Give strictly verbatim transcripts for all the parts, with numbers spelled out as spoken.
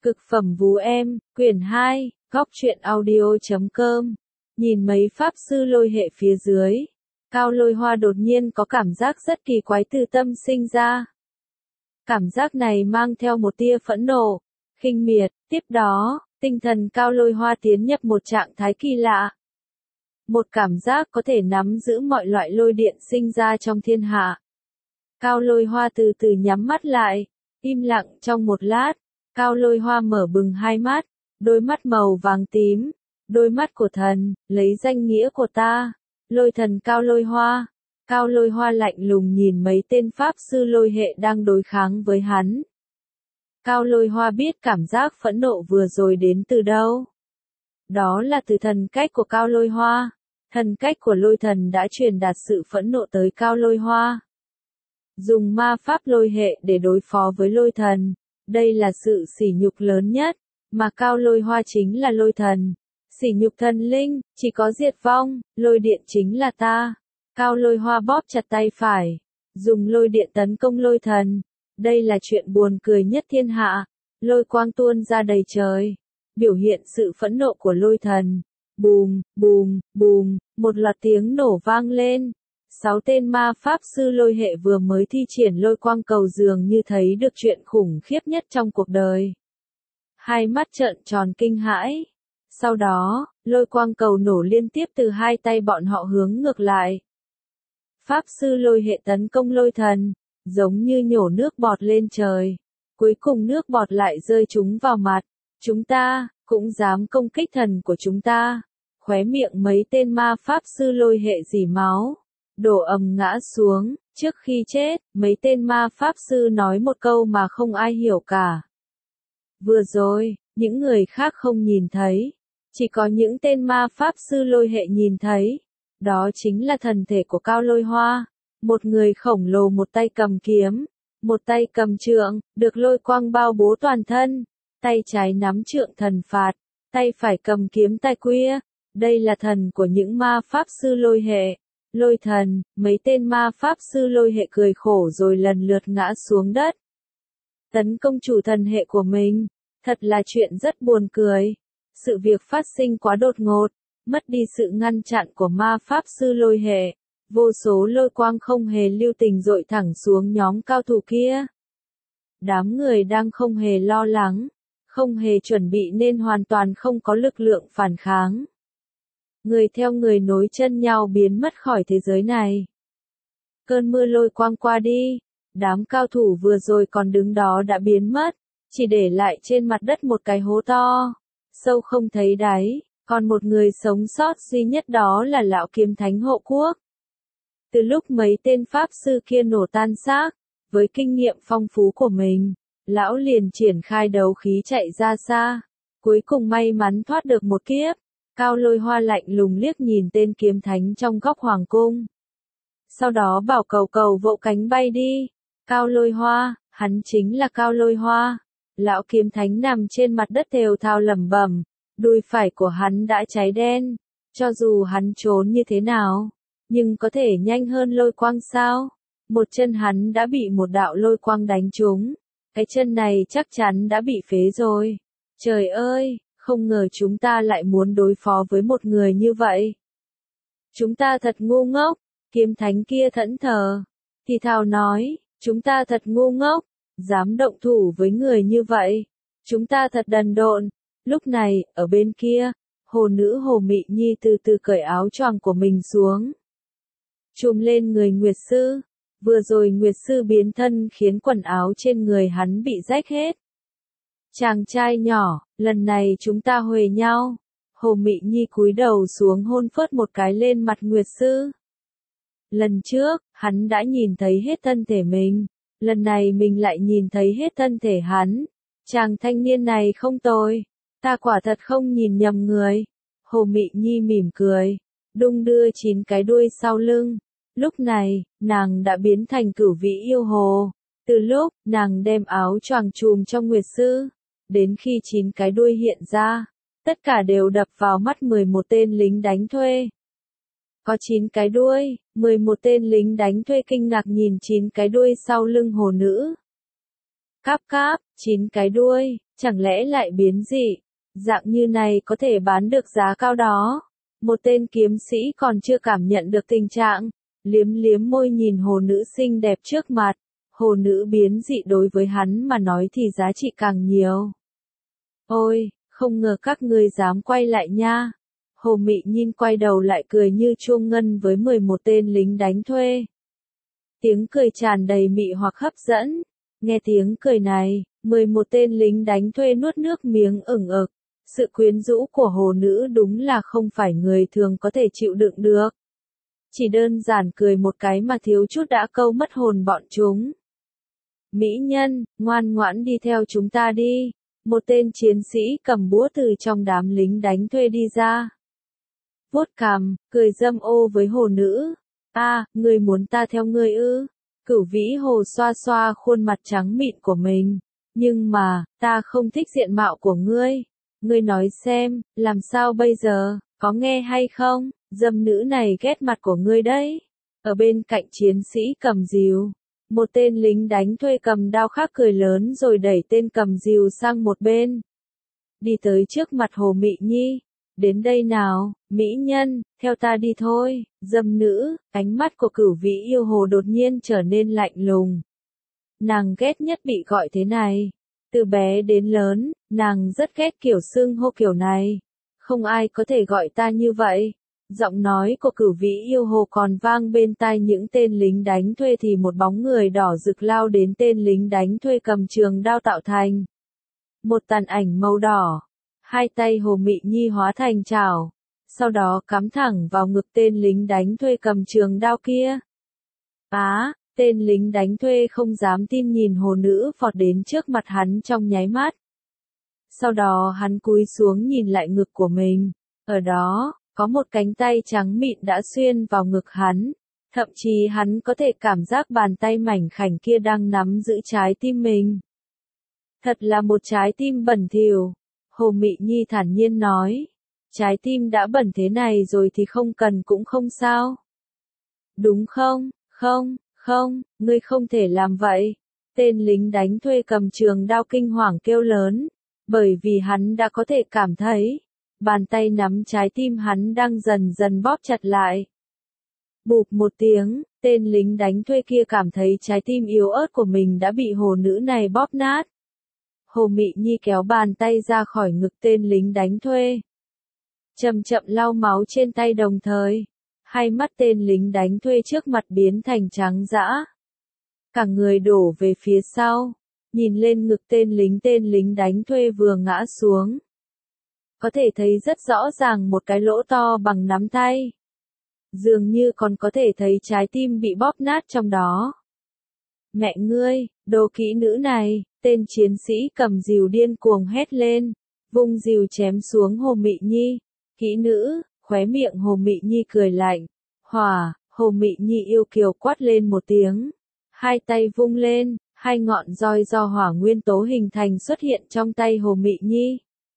Cực phẩm vú em, quyển hai, góc truyện audio chấm com. Nhìn mấy pháp sư lôi hệ phía dưới, Cao Lôi Hoa đột nhiên có cảm giác rất kỳ quái từ tâm sinh ra. Cảm giác này mang theo một tia phẫn nộ, khinh miệt, tiếp đó, tinh thần Cao Lôi Hoa tiến nhập một trạng thái kỳ lạ. Một cảm giác có thể nắm giữ mọi loại lôi điện sinh ra trong thiên hạ. Cao Lôi Hoa từ từ nhắm mắt lại, im lặng trong một lát, Cao Lôi Hoa mở bừng hai mắt, đôi mắt màu vàng tím, đôi mắt của thần, lấy danh nghĩa của ta, lôi thần Cao Lôi Hoa. Cao Lôi Hoa lạnh lùng nhìn mấy tên pháp sư lôi hệ đang đối kháng với hắn. Cao Lôi Hoa biết cảm giác phẫn nộ vừa rồi đến từ đâu. Đó là từ thần cách của Cao Lôi Hoa. Thần cách của lôi thần đã truyền đạt sự phẫn nộ tới Cao Lôi Hoa. Dùng ma pháp lôi hệ để đối phó với lôi thần, đây là sự sỉ nhục lớn nhất, mà Cao Lôi Hoa chính là lôi thần. Sỉ nhục thần linh, chỉ có diệt vong, lôi điện chính là ta. Cao Lôi Hoa bóp chặt tay phải, dùng lôi điện tấn công lôi thần. Đây là chuyện buồn cười nhất thiên hạ. Lôi quang tuôn ra đầy trời, biểu hiện sự phẫn nộ của lôi thần. Bùm, bùm, bùm, một loạt tiếng nổ vang lên. Sáu tên ma pháp sư lôi hệ vừa mới thi triển lôi quang cầu dường như thấy được chuyện khủng khiếp nhất trong cuộc đời. Hai mắt trợn tròn kinh hãi. Sau đó, lôi quang cầu nổ liên tiếp từ hai tay bọn họ hướng ngược lại. Pháp sư lôi hệ tấn công lôi thần, giống như nhổ nước bọt lên trời. Cuối cùng nước bọt lại rơi chúng vào mặt. Chúng ta, cũng dám công kích thần của chúng ta. Khóe miệng mấy tên ma pháp sư lôi hệ rỉ máu, đổ ầm ngã xuống. Trước khi chết, mấy tên ma pháp sư nói một câu mà không ai hiểu cả. Vừa rồi, những người khác không nhìn thấy, chỉ có những tên ma pháp sư lôi hệ nhìn thấy. Đó chính là thần thể của Cao Lôi Hoa. Một người khổng lồ một tay cầm kiếm, một tay cầm trượng, được lôi quang bao bố toàn thân. Tay trái nắm trượng thần phạt, tay phải cầm kiếm tai quia. Đây là thần của những ma pháp sư lôi hệ. Lôi thần, mấy tên ma pháp sư lôi hệ cười khổ rồi lần lượt ngã xuống đất. Tấn công chủ thần hệ của mình, thật là chuyện rất buồn cười. Sự việc phát sinh quá đột ngột, mất đi sự ngăn chặn của ma pháp sư lôi hệ. Vô số lôi quang không hề lưu tình dội thẳng xuống nhóm cao thủ kia. Đám người đang không hề lo lắng, không hề chuẩn bị nên hoàn toàn không có lực lượng phản kháng. Người theo người nối chân nhau biến mất khỏi thế giới này. Cơn mưa lôi quang qua đi, đám cao thủ vừa rồi còn đứng đó đã biến mất, chỉ để lại trên mặt đất một cái hố to, sâu không thấy đáy, còn một người sống sót duy nhất đó là lão kiếm thánh hộ quốc. Từ lúc mấy tên pháp sư kia nổ tan xác, với kinh nghiệm phong phú của mình, lão liền triển khai đấu khí chạy ra xa, cuối cùng may mắn thoát được một kiếp. Cao Lôi Hoa lạnh lùng liếc nhìn tên kiếm thánh trong góc hoàng cung. Sau đó bảo cầu cầu vỗ cánh bay đi. Cao Lôi Hoa, hắn chính là Cao Lôi Hoa. Lão kiếm thánh nằm trên mặt đất thều thào lẩm bẩm, đùi phải của hắn đã cháy đen. Cho dù hắn trốn như thế nào, nhưng có thể nhanh hơn lôi quang sao? Một chân hắn đã bị một đạo lôi quang đánh trúng. Cái chân này chắc chắn đã bị phế rồi. Trời ơi! Không ngờ chúng ta lại muốn đối phó với một người như vậy. Chúng ta thật ngu ngốc, kiếm thánh kia thẫn thờ. Thì thào nói, chúng ta thật ngu ngốc, dám động thủ với người như vậy. Chúng ta thật đần độn. Lúc này, ở bên kia, hồ nữ Hồ Mị Nhi từ từ cởi áo choàng của mình xuống. Trùm lên người Nguyệt Sư. Vừa rồi Nguyệt Sư biến thân khiến quần áo trên người hắn bị rách hết. Chàng trai nhỏ, lần này chúng ta huề nhau. Hồ Mị Nhi cúi đầu xuống hôn phớt một cái lên mặt Nguyệt Sư. Lần trước, hắn đã nhìn thấy hết thân thể mình. Lần này mình lại nhìn thấy hết thân thể hắn. Chàng thanh niên này không tồi. Ta quả thật không nhìn nhầm người. Hồ Mị Nhi mỉm cười, đung đưa chín cái đuôi sau lưng. Lúc này, nàng đã biến thành cửu vĩ yêu hồ. Từ lúc, nàng đem áo choàng trùm cho Nguyệt Sư, đến khi chín cái đuôi hiện ra, tất cả đều đập vào mắt mười một tên lính đánh thuê. Có chín cái đuôi, mười một tên lính đánh thuê kinh ngạc nhìn chín cái đuôi sau lưng hồ nữ. Cáp cáp, chín cái đuôi, Chẳng lẽ lại biến dị? Dạng như này có thể bán được giá cao đó. Một tên kiếm sĩ còn chưa cảm nhận được tình trạng, liếm liếm môi nhìn hồ nữ xinh đẹp trước mặt. Hồ nữ biến dị đối với hắn mà nói thì giá trị càng nhiều. Ôi, không ngờ các ngươi dám quay lại nha. Hồ Mị Nhi quay đầu lại cười như chuông ngân với mười một tên lính đánh thuê. Tiếng cười tràn đầy mị hoặc hấp dẫn. Nghe tiếng cười này, mười một tên lính đánh thuê nuốt nước miếng ửng ực. Sự quyến rũ của hồ nữ đúng là không phải người thường có thể chịu đựng được. Chỉ đơn giản cười một cái mà thiếu chút đã câu mất hồn bọn chúng. Mỹ nhân, ngoan ngoãn đi theo chúng ta đi. Một tên chiến sĩ cầm búa từ trong đám lính đánh thuê đi ra. Vuốt cằm, cười dâm ô với hồ nữ. A, à, ngươi muốn ta theo ngươi ư? Cửu Vĩ Hồ xoa xoa khuôn mặt trắng mịn của mình. Nhưng mà, ta không thích diện mạo của ngươi. Ngươi nói xem, làm sao bây giờ, có nghe hay không? Dâm nữ này ghét mặt của ngươi đấy. Ở bên cạnh chiến sĩ cầm rìu, một tên lính đánh thuê cầm đao khác cười lớn rồi đẩy tên cầm rìu sang một bên. Đi tới trước mặt Hồ Mị Nhi. Đến đây nào, mỹ nhân, theo ta đi thôi. Dâm nữ, ánh mắt của Cửu Vĩ Yêu Hồ đột nhiên trở nên lạnh lùng. Nàng ghét nhất bị gọi thế này. Từ bé đến lớn, nàng rất ghét kiểu xưng hô kiểu này. Không ai có thể gọi ta như vậy. Giọng nói của Cửu Vĩ Yêu Hồ còn vang bên tai những tên lính đánh thuê thì một bóng người đỏ rực lao đến tên lính đánh thuê cầm trường đao tạo thành một tàn ảnh màu đỏ. Hai tay Hồ Mị Nhi hóa thành chảo, sau đó cắm thẳng vào ngực tên lính đánh thuê cầm trường đao kia. Á, tên lính đánh thuê không dám tin nhìn hồ nữ vọt đến trước mặt hắn trong nháy mắt. Sau đó hắn cúi xuống nhìn lại ngực của mình. Ở đó, có một cánh tay trắng mịn đã xuyên vào ngực hắn. Thậm chí hắn có thể cảm giác bàn tay mảnh khảnh kia đang nắm giữ trái tim mình. Thật là một trái tim bẩn thỉu. Hồ Mị Nhi thản nhiên nói. Trái tim đã bẩn thế này rồi thì không cần cũng không sao. Đúng không, không, không, ngươi không thể làm vậy. Tên lính đánh thuê cầm trường đao kinh hoàng kêu lớn. Bởi vì hắn đã có thể cảm thấy. Bàn tay nắm trái tim hắn đang dần dần bóp chặt lại. Bụp một tiếng, tên lính đánh thuê kia cảm thấy trái tim yếu ớt của mình đã bị hồ nữ này bóp nát. Hồ Mị Nhi kéo bàn tay ra khỏi ngực tên lính đánh thuê. Chậm chậm lau máu trên tay đồng thời. Hai mắt tên lính đánh thuê trước mặt biến thành trắng dã. Cả người đổ về phía sau. Nhìn lên ngực tên lính tên lính đánh thuê vừa ngã xuống. Có thể thấy rất rõ ràng một cái lỗ to bằng nắm tay. Dường như còn có thể thấy trái tim bị bóp nát trong đó. Mẹ ngươi, đồ kỹ nữ này, tên chiến sĩ cầm rìu điên cuồng hét lên, vung rìu chém xuống Hồ Mị Nhi. Kỹ nữ, khóe miệng Hồ Mị Nhi cười lạnh. Hỏa, Hồ Mị Nhi yêu kiều quát lên một tiếng. Hai tay vung lên, hai ngọn roi do hỏa nguyên tố hình thành xuất hiện trong tay Hồ Mị Nhi.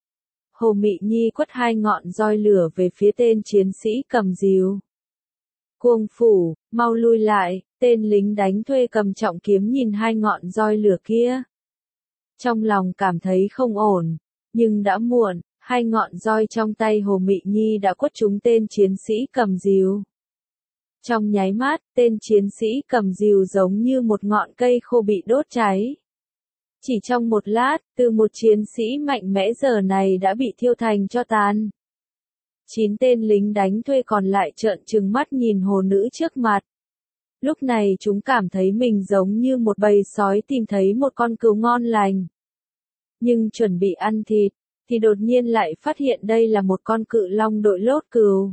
Hồ Mị Nhi quất hai ngọn roi lửa về phía tên chiến sĩ cầm rìu. Cuồng phủ, mau lui lại, tên lính đánh thuê cầm trọng kiếm nhìn hai ngọn roi lửa kia. Trong lòng cảm thấy không ổn, nhưng đã muộn, hai ngọn roi trong tay Hồ Mị Nhi đã quất trúng tên chiến sĩ cầm rìu. Trong nháy mắt, tên chiến sĩ cầm rìu giống như một ngọn cây khô bị đốt cháy. Chỉ trong một lát, từ một chiến sĩ mạnh mẽ giờ này đã bị thiêu thành tro tàn. Chín tên lính đánh thuê còn lại trợn trừng mắt nhìn hồ nữ trước mặt. Lúc này chúng cảm thấy mình giống như một bầy sói tìm thấy một con cừu ngon lành. Nhưng chuẩn bị ăn thịt, thì đột nhiên lại phát hiện đây là một con cự long đội lốt cừu.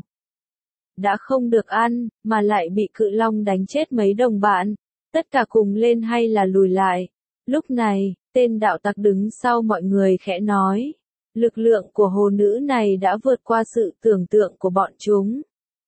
Đã không được ăn, mà lại bị cự long đánh chết mấy đồng bạn. Tất cả cùng lên hay là lùi lại. Lúc này, tên đạo tặc đứng sau mọi người khẽ nói. Lực lượng của hồ nữ này đã vượt qua sự tưởng tượng của bọn chúng.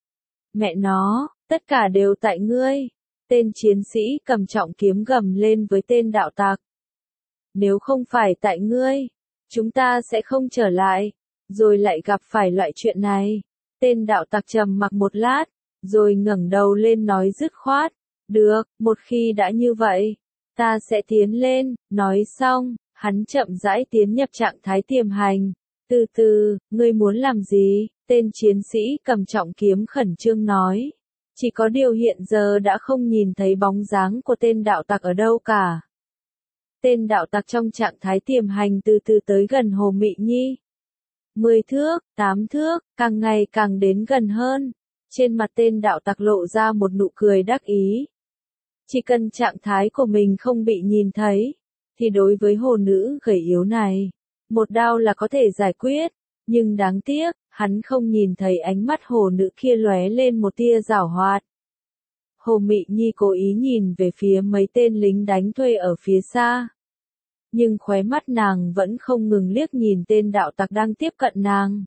Mẹ nó, tất cả đều tại ngươi. Tên chiến sĩ cầm trọng kiếm gầm lên với tên đạo tặc. Nếu không phải tại ngươi, chúng ta sẽ không trở lại, rồi lại gặp phải loại chuyện này. Tên đạo tặc trầm mặc một lát, rồi ngẩng đầu lên nói dứt khoát. Được, một khi đã như vậy, ta sẽ tiến lên. Nói xong, Hắn chậm rãi tiến nhập trạng thái tiềm hành. Từ từ, ngươi muốn làm gì? Tên chiến sĩ cầm trọng kiếm khẩn trương nói. Chỉ có điều hiện giờ đã không nhìn thấy bóng dáng của tên đạo tặc ở đâu cả. Tên đạo tặc trong trạng thái tiềm hành từ từ tới gần Hồ Mị Nhi. Mười thước, tám thước, càng ngày càng đến gần hơn. Trên mặt tên đạo tặc lộ ra một nụ cười đắc ý. Chỉ cần trạng thái của mình không bị nhìn thấy, thì đối với hồ nữ gầy yếu này, một đao là có thể giải quyết. Nhưng đáng tiếc, hắn không nhìn thấy ánh mắt hồ nữ kia lóe lên một tia giảo hoạt. Hồ Mị Nhi cố ý nhìn về phía mấy tên lính đánh thuê ở phía xa. Nhưng khóe mắt nàng vẫn không ngừng liếc nhìn tên đạo tặc đang tiếp cận nàng.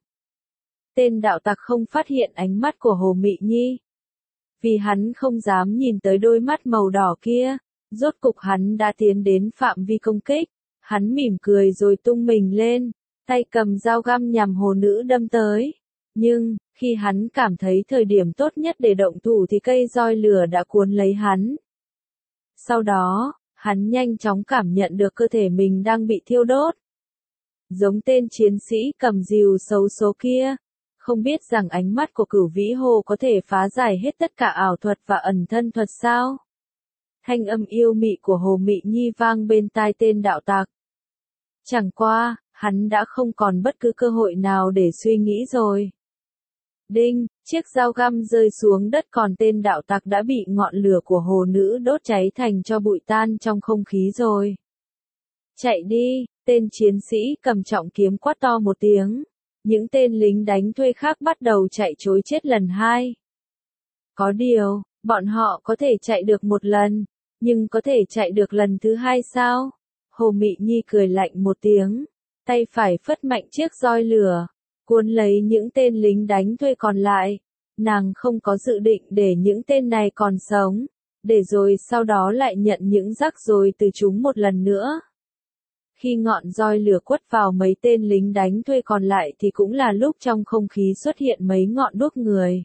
Tên đạo tặc không phát hiện ánh mắt của Hồ Mị Nhi. Vì hắn không dám nhìn tới đôi mắt màu đỏ kia, rốt cục hắn đã tiến đến phạm vi công kích. Hắn mỉm cười rồi tung mình lên, tay cầm dao găm nhằm hồ nữ đâm tới. Nhưng, khi hắn cảm thấy thời điểm tốt nhất để động thủ thì cây roi lửa đã cuốn lấy hắn. Sau đó, hắn nhanh chóng cảm nhận được cơ thể mình đang bị thiêu đốt. Giống tên chiến sĩ cầm rìu xấu số kia, không biết rằng ánh mắt của Cửu Vĩ Hồ có thể phá giải hết tất cả ảo thuật và ẩn thân thuật sao? Thanh âm yêu mị của Hồ Mị Nhi vang bên tai tên đạo tặc. Chẳng qua, hắn đã không còn bất cứ cơ hội nào để suy nghĩ rồi. Đinh, chiếc dao găm rơi xuống đất còn tên đạo tặc đã bị ngọn lửa của hồ nữ đốt cháy thành cho bụi tan trong không khí rồi. Chạy đi, tên chiến sĩ cầm trọng kiếm quát to một tiếng. Những tên lính đánh thuê khác bắt đầu chạy trối chết lần hai. Có điều, bọn họ có thể chạy được một lần, nhưng có thể chạy được lần thứ hai sao? Hồ Mị Nhi cười lạnh một tiếng, tay phải phất mạnh chiếc roi lửa, cuốn lấy những tên lính đánh thuê còn lại. Nàng không có dự định để những tên này còn sống, để rồi sau đó lại nhận những rắc rối từ chúng một lần nữa. Khi ngọn roi lửa quất vào mấy tên lính đánh thuê còn lại thì cũng là lúc trong không khí xuất hiện mấy ngọn đuốc người.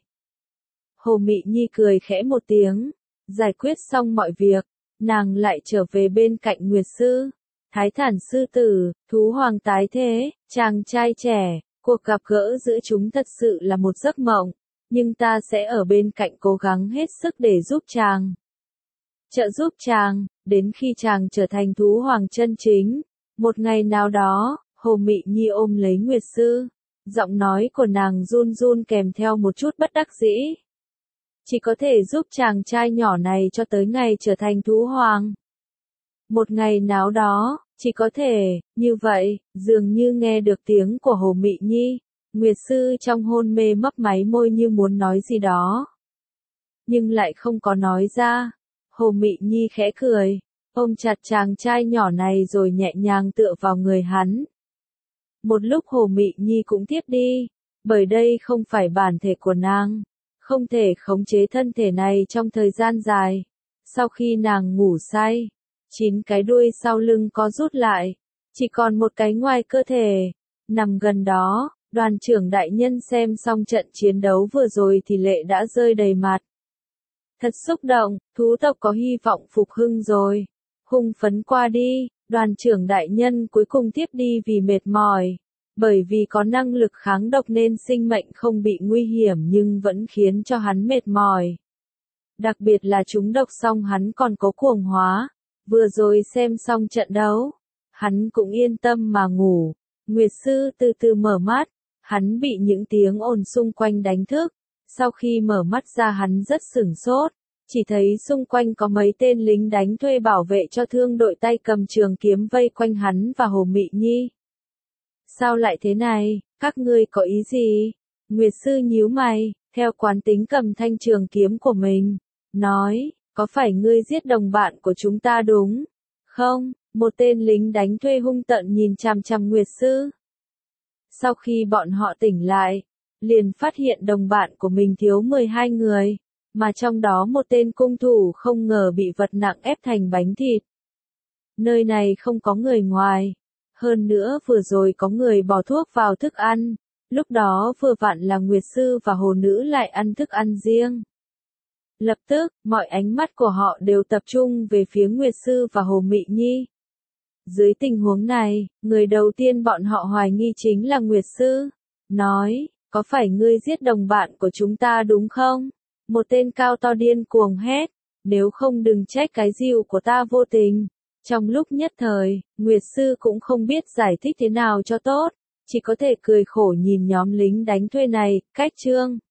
Hồ Mị Nhi cười khẽ một tiếng, giải quyết xong mọi việc, nàng lại trở về bên cạnh Nguyệt Sư. Thái Thản sư tử, thú hoàng tái thế, chàng trai trẻ, cuộc gặp gỡ giữa chúng thật sự là một giấc mộng, nhưng ta sẽ ở bên cạnh cố gắng hết sức để giúp chàng. Trợ giúp chàng, đến khi chàng trở thành thú hoàng chân chính. Một ngày nào đó, Hồ Mị Nhi ôm lấy Nguyệt Sư, giọng nói của nàng run run kèm theo một chút bất đắc dĩ. Chỉ có thể giúp chàng trai nhỏ này cho tới ngày trở thành thú hoàng. Một ngày nào đó, chỉ có thể, như vậy, dường như nghe được tiếng của Hồ Mị Nhi, Nguyệt Sư trong hôn mê mấp máy môi như muốn nói gì đó. Nhưng lại không có nói ra. Hồ Mị Nhi khẽ cười, ôm chặt chàng trai nhỏ này rồi nhẹ nhàng tựa vào người hắn. Một lúc Hồ Mị Nhi cũng tiếp đi, bởi đây không phải bản thể của nàng, không thể khống chế thân thể này trong thời gian dài. Sau khi nàng ngủ say, chín cái đuôi sau lưng có rút lại, chỉ còn một cái ngoài cơ thể. Nằm gần đó, đoàn trưởng đại nhân xem xong trận chiến đấu vừa rồi thì lệ đã rơi đầy mặt. Thật xúc động, thú tộc có hy vọng phục hưng rồi. Hung phấn qua đi, đoàn trưởng đại nhân cuối cùng tiếp đi vì mệt mỏi. Bởi vì có năng lực kháng độc nên sinh mệnh không bị nguy hiểm nhưng vẫn khiến cho hắn mệt mỏi. Đặc biệt là trúng độc xong hắn còn có cuồng hóa. Vừa rồi xem xong trận đấu, hắn cũng yên tâm mà ngủ. Nguyệt Sư từ từ mở mắt, hắn bị những tiếng ồn xung quanh đánh thức. Sau khi mở mắt ra hắn rất sửng sốt, chỉ thấy xung quanh có mấy tên lính đánh thuê bảo vệ cho thương đội tay cầm trường kiếm vây quanh hắn và Hồ Mị Nhi. Sao lại thế này, các ngươi có ý gì? Nguyệt Sư nhíu mày, theo quán tính cầm thanh trường kiếm của mình, nói, có phải ngươi giết đồng bạn của chúng ta đúng không? Một tên lính đánh thuê hung tợn nhìn chằm chằm Nguyệt Sư. Sau khi bọn họ tỉnh lại, liền phát hiện đồng bạn của mình thiếu mười hai người, mà trong đó một tên cung thủ không ngờ bị vật nặng ép thành bánh thịt. Nơi này không có người ngoài. Hơn nữa vừa rồi có người bỏ thuốc vào thức ăn, lúc đó vừa vặn là Nguyệt Sư và Hồ Nữ lại ăn thức ăn riêng. Lập tức, mọi ánh mắt của họ đều tập trung về phía Nguyệt Sư và Hồ Mị Nhi. Dưới tình huống này, người đầu tiên bọn họ hoài nghi chính là Nguyệt Sư. Nói, có phải ngươi giết đồng bạn của chúng ta đúng không? Một tên cao to điên cuồng hét, nếu không đừng trách cái dìu của ta vô tình. Trong lúc nhất thời, Nguyệt Sư cũng không biết giải thích thế nào cho tốt, chỉ có thể cười khổ nhìn nhóm lính đánh thuê này, cách trương.